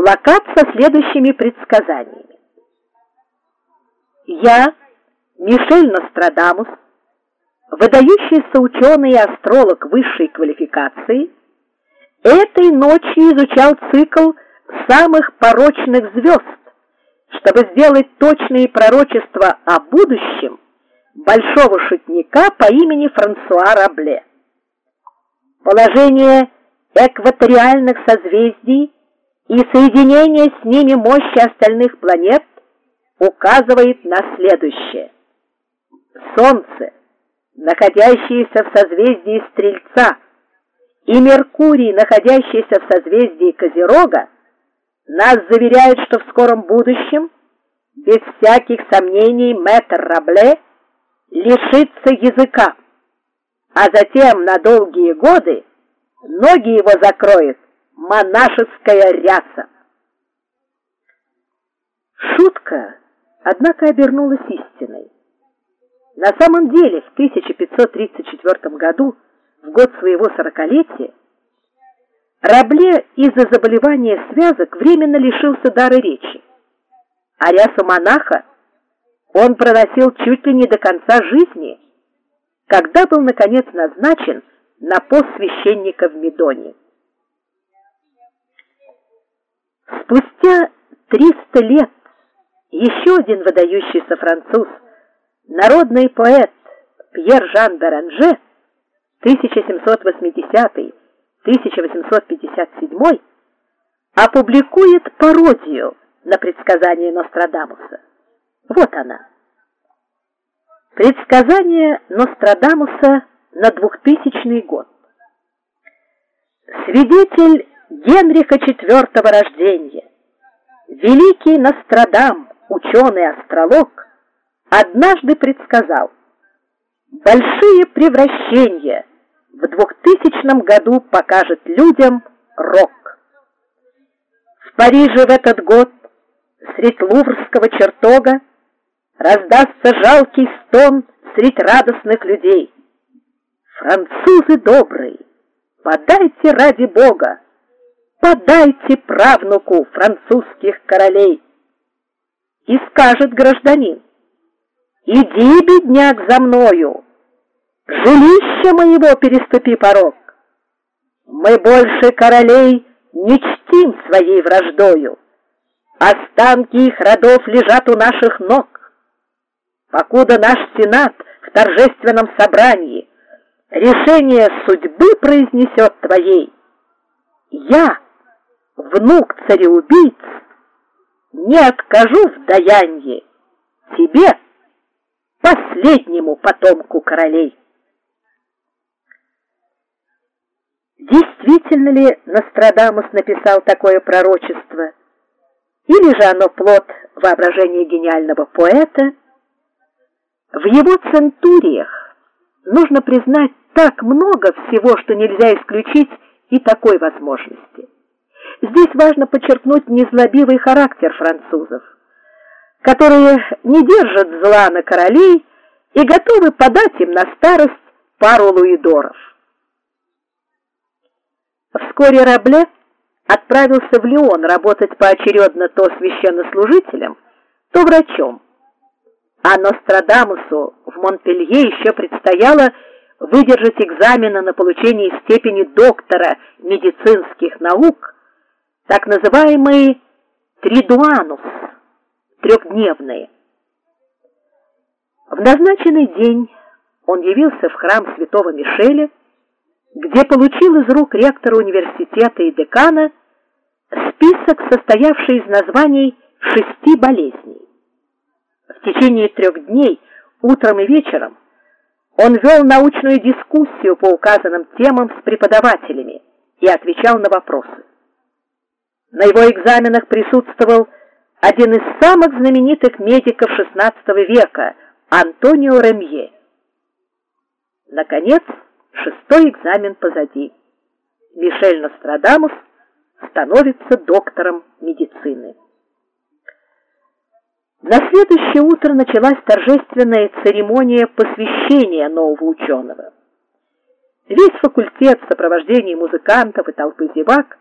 плакат со следующими предсказаниями. Я, Мишель Нострадамус, выдающийся ученый и астролог высшей квалификации, этой ночью изучал цикл самых порочных звезд, чтобы сделать точные пророчества о будущем большого шутника по имени Франсуа Рабле. Положение экваториальных созвездий и соединение с ними мощи остальных планет указывает на следующее. Солнце, находящееся в созвездии Стрельца, и Меркурий, находящийся в созвездии Козерога, нас заверяют, что в скором будущем, без всяких сомнений, мэтр Рабле лишится языка, а затем на долгие годы ноги его закроет монашеская ряса. Шутка, однако, обернулась истиной. На самом деле, в 1534 году, в год своего 40-летия, Рабле из-за заболевания связок временно лишился дара речи, а рясу монаха он проносил чуть ли не до конца жизни, когда был, наконец, назначен на пост священника в Медоне. Спустя 300 лет еще один выдающийся француз, народный поэт Пьер Жан Беранже, 1780-1857, опубликует пародию на предсказание Нострадамуса. Вот она. Предсказание Нострадамуса на 2000 год. Свидетель Генриха IV рождения, великий Нострадам, ученый-астролог, однажды предсказал: большие превращения в 2000 году покажет людям рок. В Париже в этот год средь луврского чертога раздастся жалкий стон средь радостных людей. Французы добрые, подайте ради Бога, подайте правнуку французских королей. И скажет гражданин: иди, бедняк, за мною, жилище моего переступи порог. Мы больше королей не чтим своей враждою, останки их родов лежат у наших ног. Покуда наш сенат в торжественном собрании решение судьбы произнесет твоей, я, внук цареубийц, не откажу в даянии тебе, последнему потомку королей. Действительно ли Нострадамус написал такое пророчество, или же оно плод воображения гениального поэта? В его центуриях, нужно признать, так много всего, что нельзя исключить и такой возможности. Здесь важно подчеркнуть незлобивый характер французов, которые не держат зла на королей и готовы подать им на старость пару луидоров. Вскоре Рабле отправился в Лион работать поочередно то священнослужителем, то врачом, а Нострадамусу в Монпелье еще предстояло выдержать экзамены на получение степени доктора медицинских наук, так называемые тридуанус, трехдневные. В назначенный день он явился в храм святого Мишеля, где получил из рук ректора университета и декана список, состоявший из названий 6 болезней. В течение 3 дней, утром и вечером, он вел научную дискуссию по указанным темам с преподавателями и отвечал на вопросы. На его экзаменах присутствовал один из самых знаменитых медиков XVI века, Антонио Ремье. Наконец, 6-й экзамен позади. Мишель Нострадамус становится доктором медицины. На следующее утро началась торжественная церемония посвящения нового ученого. Весь факультет в сопровождении музыкантов и толпы зевак